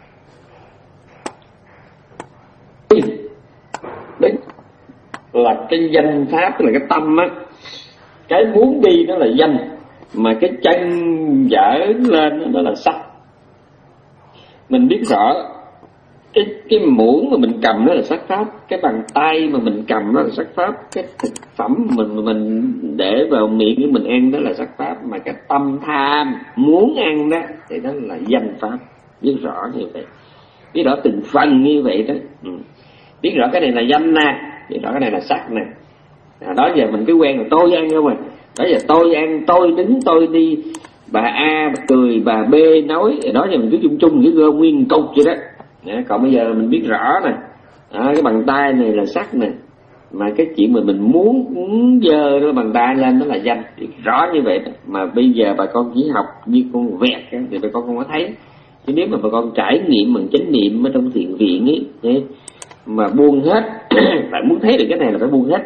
đích là cái danh pháp, tức là cái tâm á, cái muốn đi đó là danh, mà cái chân dở lên đó là sắc. Mình biết rõ cái cái muỗng mà mình cầm đó là sắc pháp, cái bàn tay mà mình cầm đó là sắc pháp, cái thực phẩm mình mình để vào miệng của mình ăn đó là sắc pháp, mà cái tâm tham muốn ăn đó thì đó là danh pháp. Biết rõ như vậy, biết rõ từng phần như vậy đó. ừ. Biết rõ cái này là danh nè, biết rõ cái này là sắc nè. À, đó giờ mình cứ quen là tôi ăn không à. Đó giờ tôi ăn, tôi đứng, tôi đi, bà A bà cười, bà B nói, đó giờ mình cứ chung chung cái gơ nguyên cục vậy đó. À, còn bây giờ mình biết rõ nè, à, cái bàn tay này là sắc nè, Mà cái chuyện mà mình muốn, muốn giơ nó bàn tay lên nó là danh, rõ như vậy đó. Mà bây giờ bà con chỉ học như con vẹt thì bà con không có thấy. Chứ nếu mà bà con trải nghiệm bằng chánh niệm ở trong thiền viện ấy, mà buông hết phải muốn thấy được cái này là phải buông hết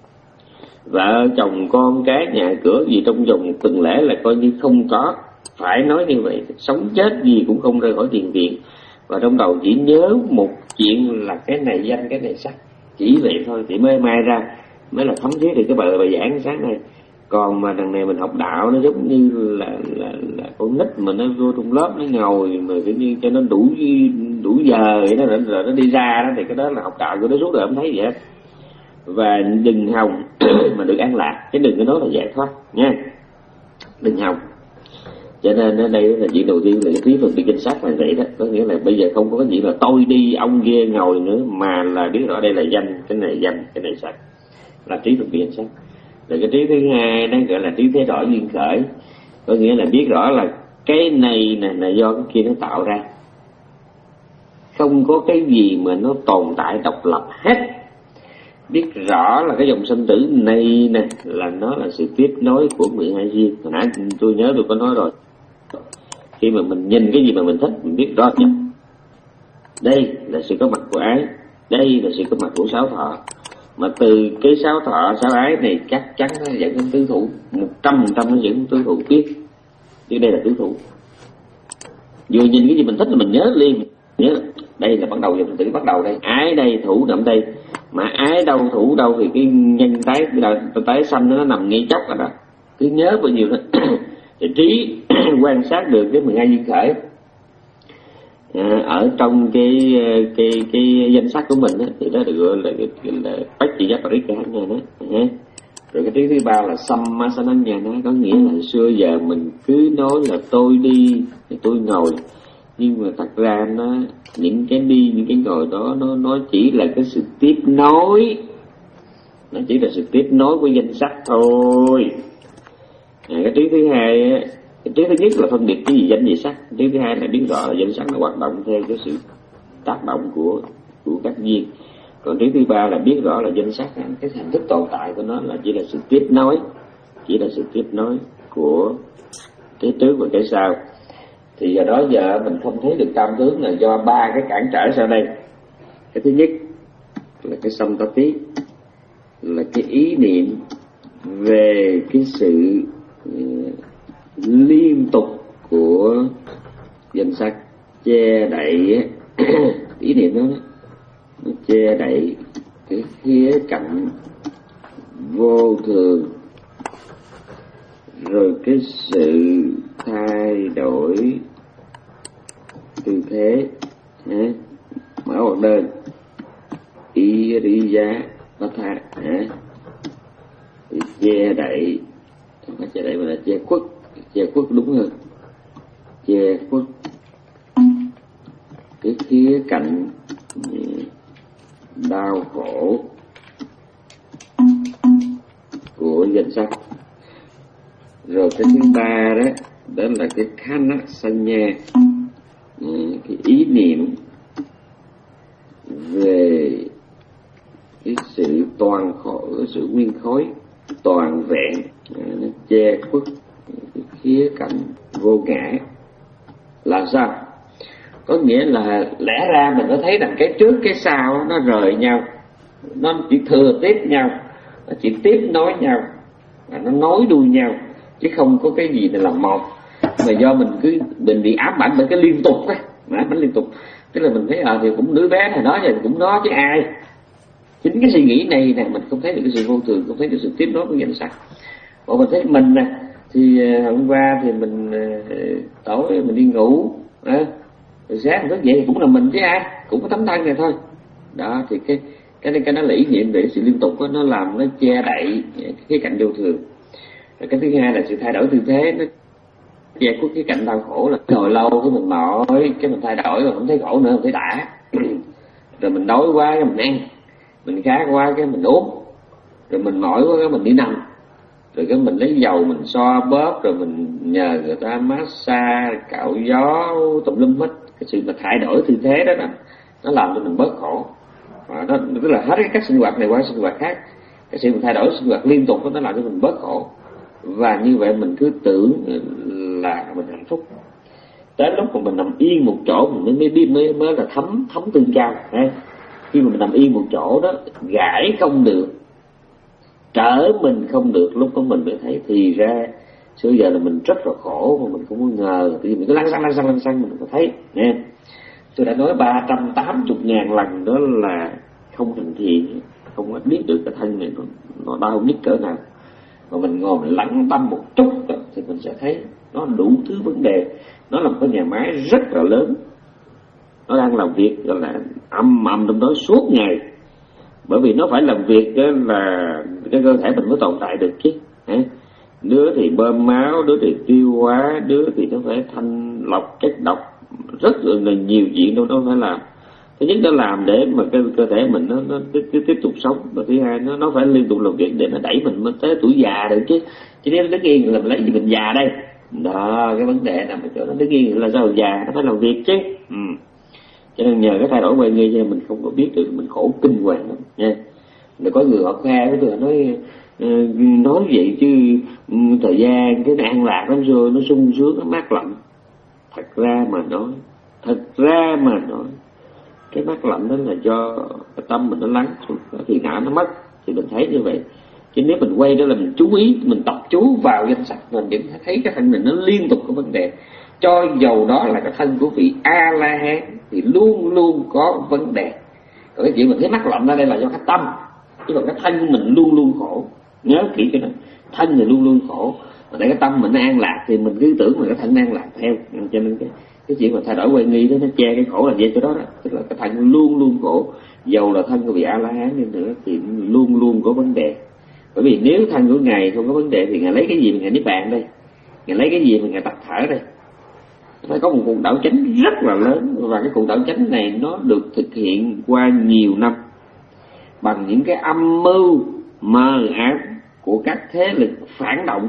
vợ chồng con cái nhà cửa gì trong vòng tuần lễ là coi như không có. Phải nói như vậy, sống chết gì cũng không rời khỏi thiền viện. Và trong đầu chỉ nhớ một chuyện là cái này danh, cái này sắc, chỉ vậy thôi thì mới mai ra, mới là thấm thía được cái bài bài giảng sáng nay. Còn mà đằng này mình học đạo nó giống như là là là con nít mà nó vô trong lớp nó ngồi mà kiểu như cho nó đủ đủ giờ vậy đó, rồi nó đi ra đó, thì cái đó là học đạo của nó suốt đời không thấy gì hết. Và đừng hòng mà được an lạc, cái đừng cái đó là giải thoát nha, đừng hòng. Cho nên ở đây là chuyện đầu tiên là cái trí phân biệt danh sắc là vậy đó, có nghĩa là bây giờ không có cái gì là tôi đi ông kia ngồi nữa, mà là biết rõ đây là danh, cái này danh, cái này sắc, là trí phân biệt danh sắc. Rồi cái trí thứ hai nó gọi là trí thế đổi duyên khởi, có nghĩa là biết rõ là cái này nè là do cái kia nó tạo ra, không có cái gì mà nó tồn tại độc lập hết. Biết rõ là cái dòng sinh tử này nè là nó là sự tiếp nối của mười hai duyên. Hồi nãy tôi nhớ tôi có nói rồi, khi mà mình nhìn cái gì mà mình thích, mình biết rõ chứ đây là sự có mặt của ái, đây là sự có mặt của sáu thọ. Mà từ cái sáu thọ sáu ái này chắc chắn nó dẫn đến tứ thủ, một trăm phần trăm nó dẫn đến tứ thủ biết. Chứ đây là tứ thủ. Vừa nhìn cái gì mình thích là mình nhớ liền, nhớ đây là bắt đầu dòng tử, bắt đầu đây, ái đây, thủ nằm đây. Mà ái đâu, thủ đâu thì cái nhân tái, cái tái sanh nó nằm ngay chốc rồi đó. Cứ nhớ bao nhiêu đó thì trí quan sát được cái mười hai duyên khởi à, ở trong cái cái cái danh sách của mình đó, thì đó được gọi là cái là bách chỉ giác rít cái nha đó. Rồi cái thứ thứ ba là sammasananya, nó có nghĩa là xưa giờ mình cứ nói là tôi đi thì tôi ngồi, nhưng mà thật ra nó những cái đi những cái ngồi đó nó nó chỉ là cái sự tiếp nối, nó chỉ là sự tiếp nối của danh sắc thôi. À, cái trí thứ hai, cái trí thứ nhất là phân biệt cái gì danh gì sắc, trí thứ hai là biết rõ là danh sắc nó hoạt động theo cái sự tác động của của các duyên. Còn trí thứ ba là biết rõ là danh sắc cái hình thức tồn tại của nó là chỉ là sự tiếp nối, chỉ là sự tiếp nối của cái trước và cái sau. Thì giờ đó giờ mình không thấy được tam tướng là do ba cái cản trở sau đây. Cái thứ nhất là cái samtati, là cái ý niệm về cái sự uh, liên tục của danh sắc che đậy ý niệm đó, nó che đậy cái khía cạnh vô thường, rồi cái sự thay đổi tư thế, mở hoạt đơn ý lý giá bất tha, che đậy, không phải che đậy mà là che khuất, che khuất đúng hơn, che khuất cái khía cạnh đau khổ của danh sắc. Rồi cái thứ ba đó, đó là cái khana sanya, cái ý niệm về cái sự toàn khổ, sự nguyên khối toàn vẹn, nó che khuất cái khía cạnh vô ngã. Là sao? Có nghĩa là lẽ ra mình có thấy rằng cái trước cái sau nó rời nhau, nó chỉ thừa tiếp nhau, nó chỉ tiếp nối nhau và nó nối đuôi nhau, chứ không có cái gì là một. Mà do mình cứ mình bị ám ảnh bởi cái liên tục á, ám ảnh liên tục, tức là mình thấy à thì cũng đứa bé này nói rồi cũng đó chứ ai. Chính cái suy nghĩ này nè, mình không thấy được cái sự vô thường, không thấy được sự tiếp nối của danh sắc. Còn mình thấy mình nè, thì hôm qua thì mình tối mình đi ngủ à, rồi sáng mình thức dậy cũng là mình chứ ai, cũng có tấm thân này thôi. Đó thì cái cái cái nó là ý niệm về sự liên tục đó, nó làm nó che đậy cái cạnh vô thường. Rồi cái thứ hai là sự thay đổi tư thế, nó che khuất cái cạnh đau khổ, là ngồi lâu cái mình mỏi, cái mình thay đổi rồi không thấy khổ nữa, không thấy đã. Rồi mình đói quá cái mình ăn, mình khát quá cái mình uống, rồi mình mỏi quá cái mình đi nằm, rồi cái mình lấy dầu mình xoa bóp, rồi mình nhờ người ta massage cạo gió tùm lum hết. Cái sự mà thay đổi tư thế đó, đó nó làm cho mình bớt khổ. à, nó tức là hết các sinh hoạt này qua sinh hoạt khác. Cái sự thay đổi sinh hoạt liên tục nó làm cho mình bớt khổ, và như vậy mình cứ tưởng là mình hạnh phúc. Tới lúc mà mình nằm yên một chỗ mình mới biết mới mới là thấm thấm tương cao. Đấy. Khi mà mình nằm yên một chỗ đó, gãi không được, trở mình không được, lúc đó mình mới thấy thì ra xưa giờ là mình rất là khổ mà mình không có ngờ. Tự nhiên mình cứ lăn xăng lăn xăng lăn xăng mình có thấy nghe. Tôi đã nói ba trăm tám mươi ngàn lần đó là không hành thiện, không có biết được cái thân này nó, nó đau nhức cỡ nào. Mà mình ngồi mình lắng tâm một chút đó, thì mình sẽ thấy nó đủ thứ vấn đề. Nó là một cái nhà máy rất là lớn, nó đang làm việc gọi là âm ầm trong đó suốt ngày. Bởi vì nó phải làm việc đó là cái cơ thể mình mới tồn tại được chứ. Đứa thì bơm máu, đứa thì tiêu hóa, đứa thì nó phải thanh lọc chất độc, rất là nhiều chuyện đâu nó phải làm. Thứ nhất nó làm để mà cái cơ thể mình nó, nó tiếp, tiếp, tiếp tục sống, và thứ hai nó nó phải liên tục làm việc để nó đẩy mình mới tới tuổi già được chứ. Chứ nếu đứng yên là mình lấy gì mình già đây? Đó, cái vấn đề nằm ở chỗ nó đứng yên là sao già, nó phải làm việc chứ. Ừ. Cho nên nhờ cái thay đổi quay nghi cho nên mình không có biết được, mình khổ kinh hoàng lắm nha. Rồi có người họ khoe với tôi nói nói vậy chứ thời gian cái an lạc lắm rồi, nó sung sướng, nó mát lạnh. Thật ra mà nói, thật ra mà nói, cái mát lạnh đó là do cái tâm mình nó lắng xuống, thì não nó mất, thì mình thấy như vậy. Chứ nếu mình quay đó là mình chú ý, mình tập chú vào danh sách, mình vẫn thấy cái thân mình nó liên tục có vấn đề. Cho dầu đó là cái thân của vị A-la-hán thì luôn luôn có vấn đề. Còn cái chuyện mình thấy mát lạnh ở đây là do cái tâm, chứ còn cái thân của mình luôn luôn khổ. Nhớ kỹ cho nó, thân thì luôn luôn khổ, để cái tâm mình nó an lạc thì mình cứ tưởng là cái thân nó an lạc theo. Cho nên cái cái chuyện mà thay đổi quay nghi đó nó che cái khổ là vậy cho đó đó. Tức là cái thân luôn luôn khổ, dầu là thân của vị A-la-hán đi nữa thì luôn luôn có vấn đề. Bởi vì nếu thân của ngài không có vấn đề thì ngài lấy cái gì mà ngài niết bàn đây, ngài lấy cái gì mà ngài tắt thở đây? Phải có một cuộc đảo chánh rất là lớn, và cái cuộc đảo chánh này nó được thực hiện qua nhiều năm bằng những cái âm mưu mờ ám của các thế lực phản động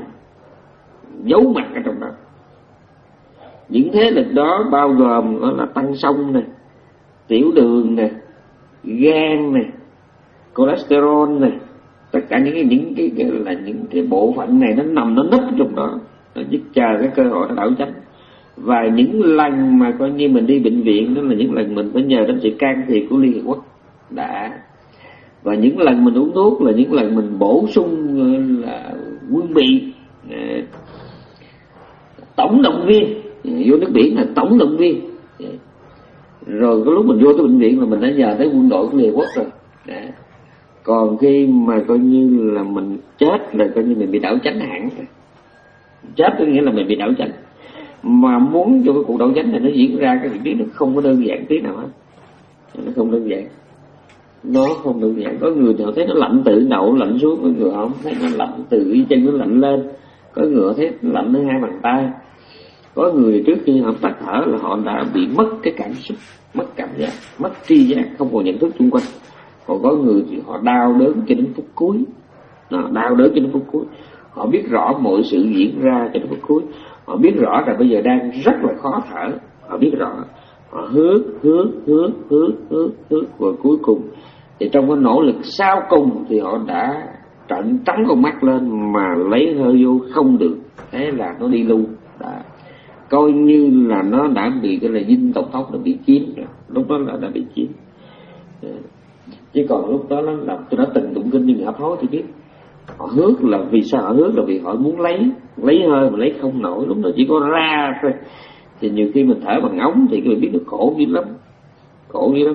giấu mặt ở trong đó. Những thế lực đó bao gồm đó là tăng sông nè, tiểu đường nè, gan nè, cholesterol nè, tất cả những cái những cái, cái là những cái bộ phận này nó nằm nó nấp trong đó, nó chỉ chờ cái cơ hội nó đảo chánh. Và những lần mà coi như mình đi bệnh viện đó là những lần mình phải nhờ đến sự can thiệp của Liên Hiệp Quốc đã. Và những lần mình uống thuốc là những lần mình bổ sung là quân bị, tổng động viên, vô nước biển là tổng động viên. Rồi cái lúc mình vô tới bệnh viện là mình đã nhờ tới quân đội của Liên Hiệp Quốc rồi. Đã. Còn khi mà coi như là mình chết là coi như mình bị đảo chánh hẳn. Chết có nghĩa là mình bị đảo chánh. Mà muốn cho cái cuộc đảo chánh này nó diễn ra, cái việc nó không có đơn giản tí nào hết. Nó không đơn giản. Nó không đơn giản. Có người thì họ thấy nó lạnh từ đầu lạnh xuống, có người họ không thấy nó lạnh từ cái chân nó lạnh lên, có người họ thấy nó lạnh ở hai bàn tay. Có người trước khi họ tắt thở là họ đã bị mất cái cảm xúc, mất cảm giác, mất tri giác, không còn nhận thức xung quanh. Còn có người thì họ đau đớn cho đến phút cuối, nó đau đớn cho đến phút cuối. Họ biết rõ mọi sự diễn ra cho đến phút cuối. Họ biết rõ là bây giờ đang rất là khó thở. Họ biết rõ. Họ hứa, hứa, hứa, hứa, hứa, hứa. Và cuối cùng thì trong cái nỗ lực sau cùng thì họ đã trợn trắng con mắt lên mà lấy hơi vô không được. Thế là nó đi luôn. Đã. Coi như là nó đã bị cái là dinh tổng thống nó bị chiếm rồi. Lúc đó là đã bị chiếm. Chứ còn lúc đó nó là tôi đã từng tụng kinh nhưng họ thối thì biết. Họ hước là vì sao họ hước là vì họ muốn lấy lấy hơi mà lấy không nổi, lúc đó chỉ có ra thôi. Thì nhiều khi mình thở bằng ống thì mình biết được khổ dữ lắm, khổ dữ lắm.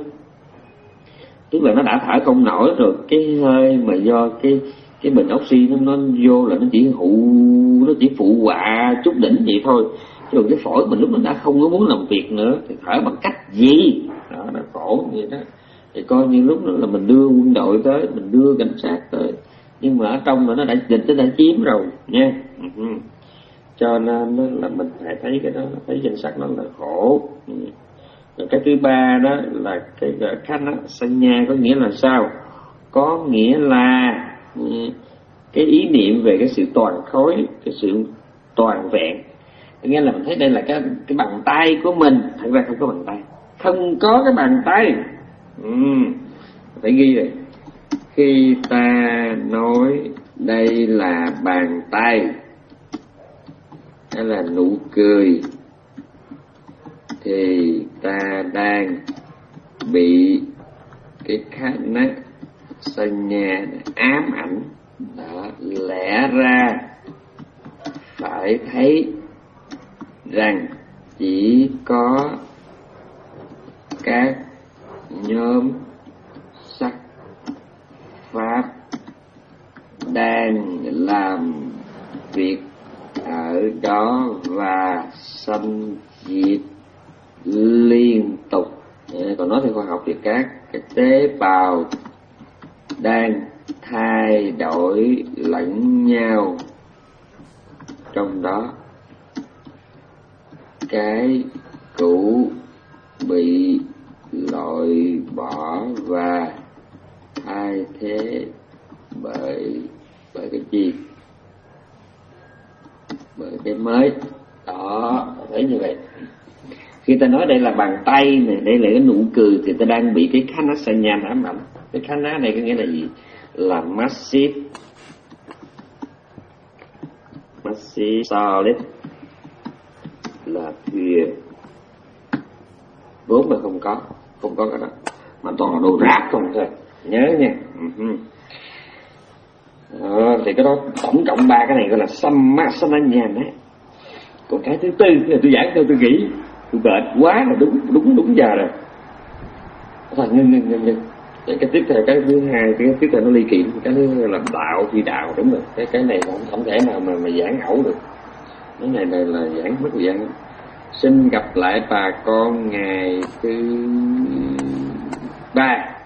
Tức là nó đã thở không nổi rồi, cái hơi mà do cái cái bình oxy nó nó vô là nó chỉ hụ nó chỉ phụ họa chút đỉnh vậy thôi. Chứ còn cái phổi mình lúc đó đã không có muốn làm việc nữa thì thở bằng cách gì? Đó, nó khổ vậy đó. Thì coi như lúc đó là mình đưa quân đội tới, mình đưa cảnh sát tới, nhưng mà ở trong nó đã dịch nó đã chiếm rồi nha. Ừ. Cho nên là mình phải thấy cái đó, thấy danh sách nó là khổ. Ừ. Rồi cái thứ ba đó là cái khana sanya, có nghĩa là sao? Có nghĩa là ừ, cái ý niệm về cái sự toàn khối, cái sự toàn vẹn. Nghĩa là mình thấy đây là cái cái bàn tay của mình, thật ra không có bàn tay, không có cái bàn tay. Ừ. phải ghi rồi. Khi ta nói đây là bàn tay hay là nụ cười thì ta đang bị cái khanát sanya ám ảnh. Đó, lẽ ra phải thấy rằng chỉ có các nhóm sắc pháp đang làm việc ở đó và sanh diệt liên tục. Còn nói theo khoa học thì các cái tế bào đang thay đổi lẫn nhau, trong đó cái cũ bị loại bỏ và thay thế bởi bởi cái gì? Bởi cái mới. Đó, thấy như vậy. Khi ta nói đây là bàn tay này, đây là cái nụ cười thì ta đang bị cái khana sanya ám ảnh. Cái khana này có nghĩa là gì? Là massive, massive solid, là thuyền vốn mà không có, không có cái đó, mà toàn là đồ rác không thôi. Nhớ nha. Uh-huh. Đó, thì cái đó tổng cộng ba cái này gọi là sammasana đấy. Còn cái thứ tư là tôi giảng theo tôi nghĩ tôi bệnh quá là đúng đúng đúng giờ rồi. Thôi ngưng ngưng ngưng ngưng. Cái, cái tiếp theo, cái thứ hai, cái tiếp theo nó ly kiện, cái thứ là đạo phi đạo, đúng rồi. Cái cái này không không thể nào mà mà giảng hậu được. Cái này này là giảng mất thời gian. Xin gặp lại bà con ngày thứ ba.